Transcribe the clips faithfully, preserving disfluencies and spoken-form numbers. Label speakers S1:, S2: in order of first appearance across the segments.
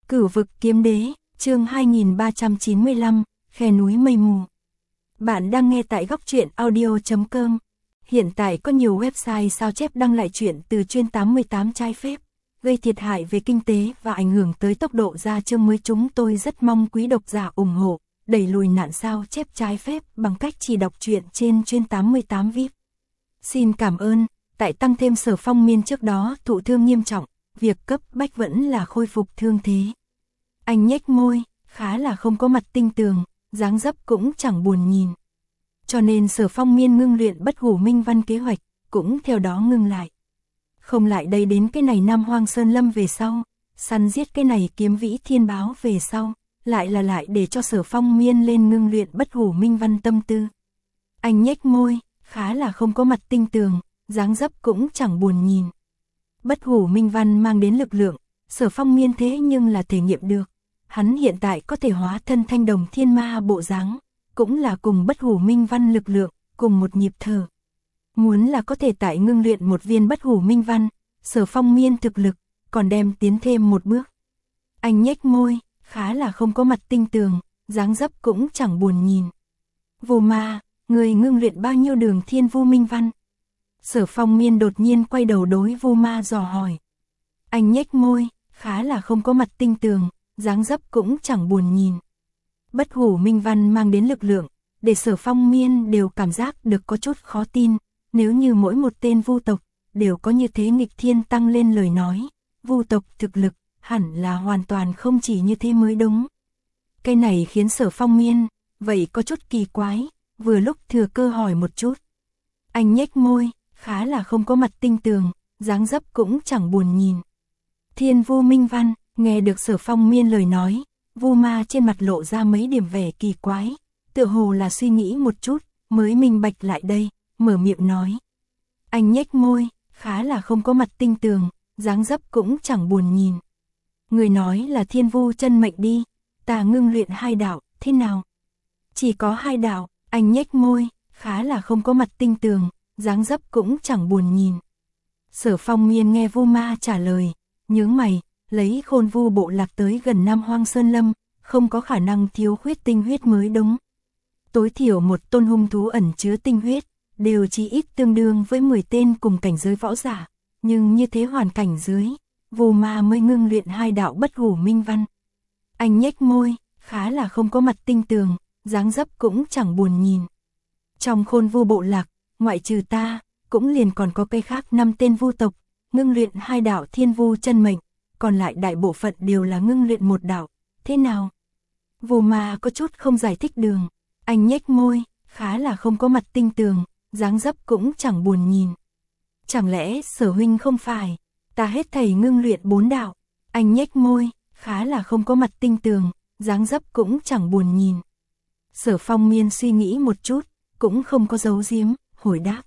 S1: Cửu vực kiếm đế, chương hai nghìn ba trăm chín mươi lăm, khe núi mây mù. Bạn đang nghe tại góc truyện audio chấm com. Hiện tại có nhiều website sao chép đăng lại truyện từ chuyên tám mươi tám trái phép, gây thiệt hại về kinh tế và ảnh hưởng tới tốc độ ra chương mới. Chúng tôi rất mong quý độc giả ủng hộ, đẩy lùi nạn sao chép trái phép bằng cách chỉ đọc truyện trên chuyên tám mươi tám vi ai pi. Xin cảm ơn. Tại tăng thêm Sở Phong Miên trước đó thụ thương nghiêm trọng, việc cấp bách vẫn là khôi phục thương thế. Anh nhếch môi, khá là không có mặt tinh tường, dáng dấp cũng chẳng buồn nhìn. Cho nên Sở Phong Miên ngưng luyện Bất Hủ Minh Văn kế hoạch, cũng theo đó ngưng lại. Không lại đây đến cái này Nam Hoang Sơn Lâm về sau, săn giết cái này Kiếm Vĩ Thiên Báo về sau, lại là lại để cho Sở Phong Miên lên ngưng luyện Bất Hủ Minh Văn tâm tư. Anh nhếch môi, khá là không có mặt tinh tường, dáng dấp cũng chẳng buồn nhìn. Bất Hủ Minh Văn mang đến lực lượng, Sở Phong Miên thế nhưng là thể nghiệm được. Hắn hiện tại có thể hóa thân thanh đồng thiên ma bộ dáng, cũng là cùng Bất Hủ Minh Văn lực lượng, cùng một nhịp thở. Muốn là có thể tại ngưng luyện một viên Bất Hủ Minh Văn, Sở Phong Miên thực lực, còn đem tiến thêm một bước. Anh nhếch môi, khá là không có mặt tinh tường, dáng dấp cũng chẳng buồn nhìn. Vô Ma, người ngưng luyện bao nhiêu đường Thiên Vu Minh Văn? Sở Phong Miên đột nhiên quay đầu đối Vô Ma dò hỏi. Anh nhếch môi, khá là không có mặt tinh tường, dáng dấp cũng chẳng buồn nhìn. Bất Hủ Minh Văn mang đến lực lượng, để Sở Phong Miên đều cảm giác được có chút khó tin. Nếu như mỗi một tên vu tộc đều có như thế nghịch thiên tăng lên lời nói, vu tộc thực lực hẳn là hoàn toàn không chỉ như thế mới đúng. Cái này khiến Sở Phong Miên vậy có chút kỳ quái, vừa lúc thừa cơ hỏi một chút. Anh nhếch môi, khá là không có mặt tinh tường, dáng dấp cũng chẳng buồn nhìn. Thiên Vu Minh Văn, nghe được Sở Phong Miên lời nói, Vu Ma trên mặt lộ ra mấy điểm vẻ kỳ quái, tựa hồ là suy nghĩ một chút, mới minh bạch lại đây, mở miệng nói. Anh nhếch môi, khá là không có mặt tinh tường, dáng dấp cũng chẳng buồn nhìn. Người nói là Thiên Vu chân mệnh đi, ta ngưng luyện hai đạo, thế nào? Chỉ có hai đạo, anh nhếch môi, khá là không có mặt tinh tường, dáng dấp cũng chẳng buồn nhìn. Sở Phong Miên nghe Vu Ma trả lời, nhướng mày, lấy Khôn Vu bộ lạc tới gần Nam Hoang Sơn Lâm, không có khả năng thiếu khuyết tinh huyết mới đúng. Tối thiểu một tôn hung thú ẩn chứa tinh huyết, đều chỉ ít tương đương với mười tên cùng cảnh giới võ giả, nhưng như thế hoàn cảnh dưới, Vu Ma mới ngưng luyện hai đạo Bất Hủ Minh Văn. Anh nhếch môi, khá là không có mặt tinh tường, dáng dấp cũng chẳng buồn nhìn. Trong Khôn Vu bộ lạc, ngoại trừ ta, cũng liền còn có cây khác năm tên vu tộc, ngưng luyện hai đạo Thiên Vu chân mệnh, còn lại đại bộ phận đều là ngưng luyện một đạo, thế nào? Vu Ma có chút không giải thích đường, anh nhếch môi, khá là không có mặt tinh tường, dáng dấp cũng chẳng buồn nhìn. Chẳng lẽ Sở huynh không phải, ta hết thảy ngưng luyện bốn đạo, anh nhếch môi, khá là không có mặt tinh tường, dáng dấp cũng chẳng buồn nhìn. Sở Phong Miên suy nghĩ một chút, cũng không có giấu giếm, hồi đáp.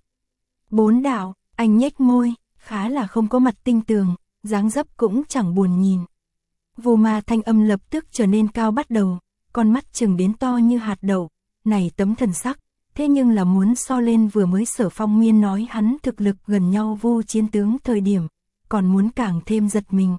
S1: Bốn đạo, anh nhếch môi, khá là không có mặt tinh tường, dáng dấp cũng chẳng buồn nhìn. Vô Ma thanh âm lập tức trở nên cao bắt đầu, con mắt trừng đến to như hạt đậu, này tấm thần sắc, thế nhưng là muốn so lên vừa mới Sở Phong Miên nói hắn thực lực gần nhau Vu chiến tướng thời điểm, còn muốn càng thêm giật mình.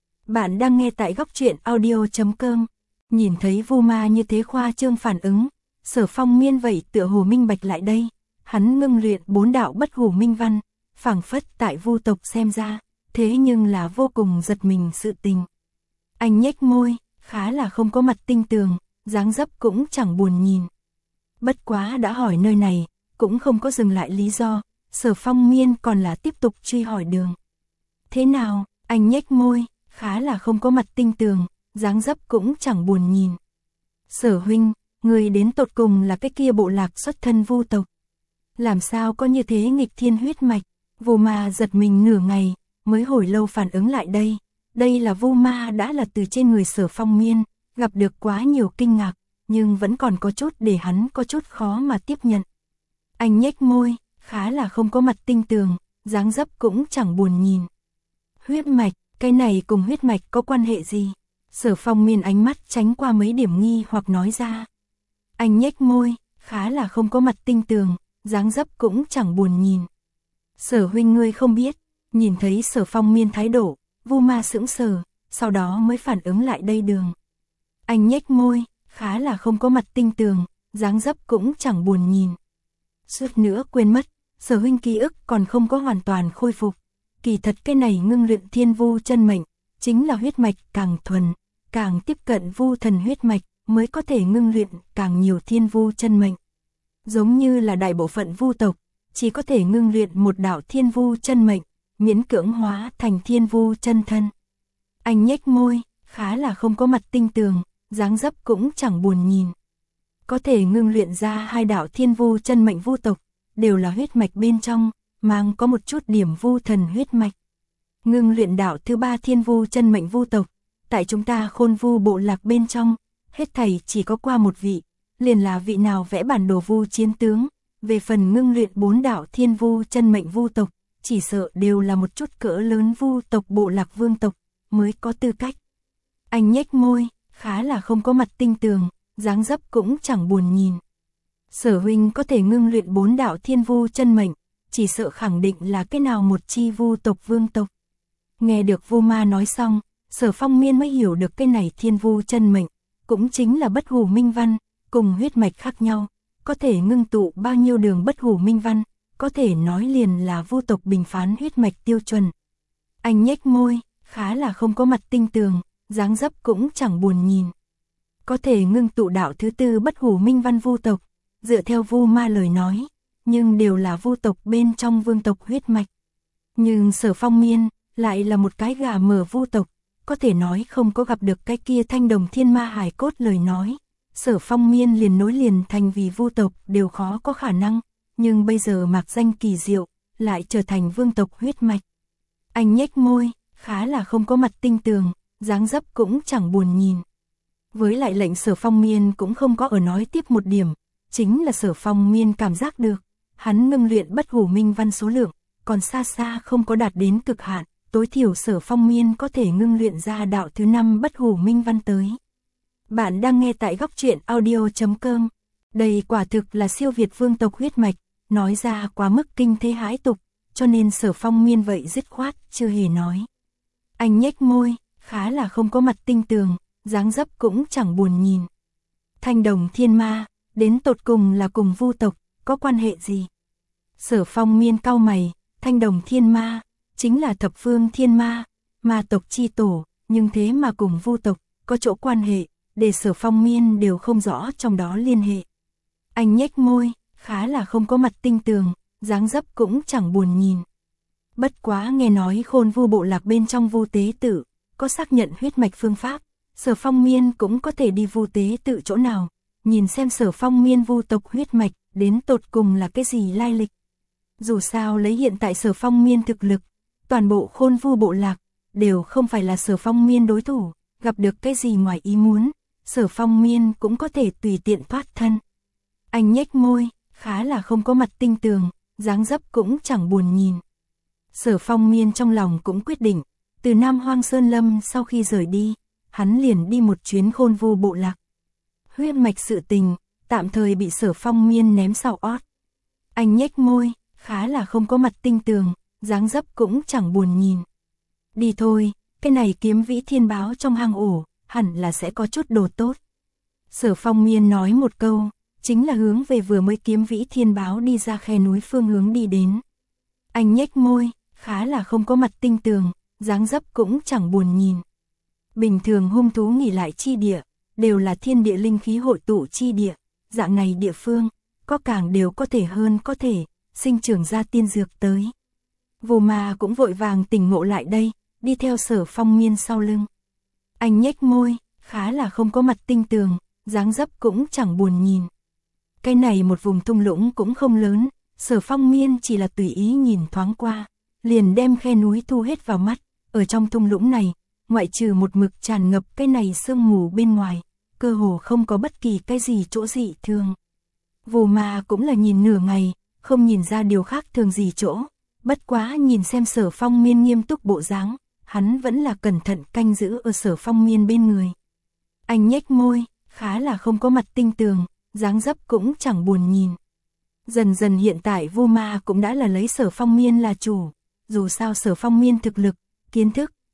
S1: Bạn đang nghe tại góc truyện audio chấm com, nhìn thấy Vu Ma như thế khoa trương phản ứng, Sở Phong Miên vậy tựa hồ minh bạch lại đây, hắn ngưng luyện bốn đạo Bất Hủ Minh Văn, phảng phất tại vu tộc xem ra, thế nhưng là vô cùng giật mình sự tình. Anh nhếch môi, khá là không có mặt tinh tường, dáng dấp cũng chẳng buồn nhìn. Bất quá đã hỏi nơi này, cũng không có dừng lại lý do, Sở Phong Miên còn là tiếp tục truy hỏi đường. Thế nào, anh nhếch môi, khá là không có mặt tinh tường, dáng dấp cũng chẳng buồn nhìn. Sở huynh, người đến tột cùng là cái kia bộ lạc xuất thân vu tộc. Làm sao có như thế nghịch thiên huyết mạch? Vu Ma giật mình nửa ngày, mới hồi lâu phản ứng lại đây. Đây là Vu Ma đã là từ trên người Sở Phong Miên, gặp được quá nhiều kinh ngạc, nhưng vẫn còn có chút để hắn có chút khó mà tiếp nhận. Anh nhếch môi, khá là không có mặt tinh tường, dáng dấp cũng chẳng buồn nhìn. Huyết mạch, cái này cùng huyết mạch có quan hệ gì? Sở Phong Miên ánh mắt tránh qua mấy điểm nghi hoặc nói ra. Anh nhếch môi, khá là không có mặt tinh tường, dáng dấp cũng chẳng buồn nhìn. Sở huynh ngươi không biết, nhìn thấy Sở Phong Miên thái độ, Vu Ma sững sờ, sau đó mới phản ứng lại đây Đường. Anh nhếch môi, khá là không có mặt tinh tường, dáng dấp cũng chẳng buồn nhìn. Suốt nữa quên mất, Sở huynh ký ức còn không có hoàn toàn khôi phục. Kỳ thật cái này ngưng luyện thiên vu chân mệnh, chính là huyết mạch càng thuần, càng tiếp cận vu thần huyết mạch, mới có thể ngưng luyện càng nhiều thiên vu chân mệnh. Giống như là đại bộ phận vu tộc, chỉ có thể ngưng luyện một đạo thiên vu chân mệnh, miễn cưỡng hóa thành thiên vu chân thân. Anh nhếch môi, khá là không có mặt tinh tường, dáng dấp cũng chẳng buồn nhìn. Có thể ngưng luyện ra hai đạo thiên vu chân mệnh vu tộc, đều là huyết mạch bên trong, mang có một chút điểm vu thần huyết mạch. Ngưng luyện đạo thứ ba thiên vu chân mệnh vu tộc, tại chúng ta Khôn Vu bộ lạc bên trong, hết thảy chỉ có qua một vị, liền là vị nào vẽ bản đồ vu chiến tướng. Về phần ngưng luyện bốn đạo thiên vu chân mệnh vu tộc, chỉ sợ đều là một chút cỡ lớn vu tộc bộ lạc vương tộc, mới có tư cách. Anh nhếch môi, khá là không có mặt tinh tường, dáng dấp cũng chẳng buồn nhìn. Sở huynh có thể ngưng luyện bốn đạo thiên vu chân mệnh, chỉ sợ khẳng định là cái nào một chi vu tộc vương tộc. Nghe được Vu Ma nói xong, Sở Phong Miên mới hiểu được cái này thiên vu chân mệnh, cũng chính là bất hủ minh văn, cùng huyết mạch khác nhau, có thể ngưng tụ bao nhiêu đường bất hủ minh văn, có thể nói liền là vu tộc bình phán huyết mạch tiêu chuẩn. Anh nhếch môi, khá là không có mặt tinh tường, dáng dấp cũng chẳng buồn nhìn. Có thể ngưng tụ đạo thứ tư bất hủ minh văn vu tộc, dựa theo Vu Ma lời nói, nhưng đều là vu tộc bên trong vương tộc huyết mạch. Nhưng Sở Phong Miên lại là một cái gà mở vu tộc, có thể nói không có gặp được cái kia thanh đồng thiên ma hải cốt lời nói. Sở Phong Miên liền nối liền thành vì vu tộc đều khó có khả năng, nhưng bây giờ mạc danh kỳ diệu, lại trở thành vương tộc huyết mạch. Anh nhếch môi, khá là không có mặt tinh tường, dáng dấp cũng chẳng buồn nhìn. Với lại lệnh Sở Phong Miên cũng không có ở nói tiếp một điểm, chính là Sở Phong Miên cảm giác được, hắn ngưng luyện bất hủ minh văn số lượng, còn xa xa không có đạt đến cực hạn, tối thiểu Sở Phong Miên có thể ngưng luyện ra đạo thứ năm bất hủ minh văn tới. Bạn đang nghe tại góc truyện audio chấm com. Đây quả thực là siêu việt vương tộc huyết mạch, nói ra quá mức kinh thế hãi tục, cho nên Sở Phong Miên vậy dứt khoát, chưa hề nói. Anh nhếch môi, khá là không có mặt tinh tường, dáng dấp cũng chẳng buồn nhìn. Thanh đồng thiên ma, đến tột cùng là cùng vu tộc, có quan hệ gì? Sở Phong Miên cau mày, thanh đồng thiên ma, chính là thập phương thiên ma, ma tộc chi tổ, nhưng thế mà cùng vu tộc, có chỗ quan hệ, để Sở Phong Miên đều không rõ trong đó liên hệ. Anh nhếch môi, khá là không có mặt tinh tường, dáng dấp cũng chẳng buồn nhìn. Bất quá nghe nói Khôn Vu bộ lạc bên trong vu tế tự, có xác nhận huyết mạch phương pháp, Sở Phong Miên cũng có thể đi vu tế tự chỗ nào, nhìn xem Sở Phong Miên vu tộc huyết mạch, đến tột cùng là cái gì lai lịch. Dù sao lấy hiện tại Sở Phong Miên thực lực, toàn bộ Khôn Vu bộ lạc, đều không phải là Sở Phong Miên đối thủ, gặp được cái gì ngoài ý muốn, Sở Phong Miên cũng có thể tùy tiện thoát thân. Anh nhếch môi, khá là không có mặt tinh tường, dáng dấp cũng chẳng buồn nhìn. Sở Phong Miên trong lòng cũng quyết định, từ Nam Hoang Sơn Lâm sau khi rời đi, hắn liền đi một chuyến Khôn Vu bộ lạc. Huyết mạch sự tình, tạm thời bị Sở Phong Miên ném sau ót. Anh nhếch môi, khá là không có mặt tinh tường, dáng dấp cũng chẳng buồn nhìn. Đi thôi, cái này kiếm vĩ thiên báo trong hang ổ, hẳn là sẽ có chút đồ tốt. Sở Phong Miên nói một câu, chính là hướng về vừa mới kiếm vĩ thiên báo đi ra khe núi phương hướng đi đến. Anh nhếch môi, khá là không có mặt tinh tường, dáng dấp cũng chẳng buồn nhìn. Bình thường hung thú nghỉ lại chi địa, đều là thiên địa linh khí hội tụ chi địa, dạng này địa phương, có càng đều có thể hơn có thể, sinh trưởng ra tiên dược tới. Vô Ma cũng vội vàng tỉnh ngộ lại đây, đi theo Sở Phong Miên sau lưng. Anh nhếch môi, khá là không có mặt tinh tường, dáng dấp cũng chẳng buồn nhìn. Cái này một vùng thung lũng cũng không lớn, Sở Phong Miên chỉ là tùy ý nhìn thoáng qua, liền đem khe núi thu hết vào mắt, ở trong thung lũng này, ngoại trừ một mực tràn ngập cái này sương mù bên ngoài, cơ hồ không có bất kỳ cái gì chỗ dị thường. Vô Ma cũng là nhìn nửa ngày, không nhìn ra điều khác thường gì chỗ, bất quá nhìn xem Sở Phong Miên nghiêm túc bộ dáng, hắn vẫn là cẩn thận canh giữ ở Sở Phong Miên bên người. Anh nhếch môi, khá là không có mặt tinh tường, dáng dấp cũng chẳng buồn nhìn. Dần dần hiện tại Vô Ma cũng đã là lấy Sở Phong Miên là chủ, dù sao Sở Phong Miên thực lực, kiến thức,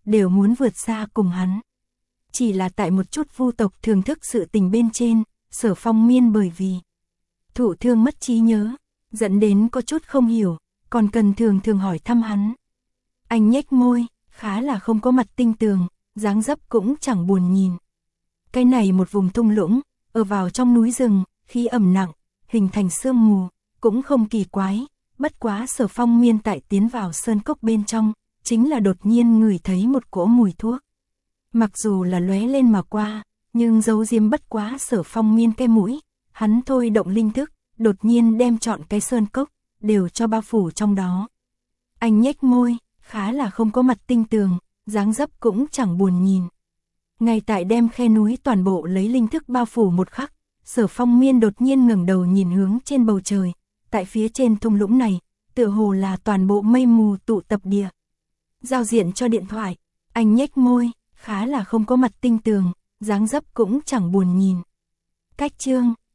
S1: đều muốn vượt xa cùng hắn. Chỉ là tại một chút vu tộc thường thức sự tình bên trên, Sở Phong Miên bởi vì thụ thương mất trí nhớ, dẫn đến có chút không hiểu, còn cần thường thường hỏi thăm hắn. Anh nhếch môi, khá là không có mặt tinh tường, dáng dấp cũng chẳng buồn nhìn. Cái này một vùng thung lũng, ở vào trong núi rừng, khí ẩm nặng, hình thành sương mù, cũng không kỳ quái, bất quá Sở Phong Miên tại tiến vào sơn cốc bên trong, chính là đột nhiên ngửi thấy một cỗ mùi thuốc. Mặc dù là lóe lên mà qua, nhưng giấu diếm bất quá Sở Phong Miên cái mũi, hắn thôi động linh thức, đột nhiên đem trọn cái sơn cốc, đều cho bao phủ trong đó. Anh nhếch môi, khá là không có mặt tinh tường, dáng dấp cũng chẳng buồn nhìn. Ngay tại đem khe núi toàn bộ lấy linh thức bao phủ một khắc, Sở Phong Miên đột nhiên ngẩng đầu nhìn hướng trên bầu trời, tại phía trên thung lũng này, tựa hồ là toàn bộ mây mù tụ tập địa. Giao diện cho điện thoại, anh nhếch môi, khá là không có mặt tinh tường, dáng dấp cũng chẳng buồn nhìn. Cách chương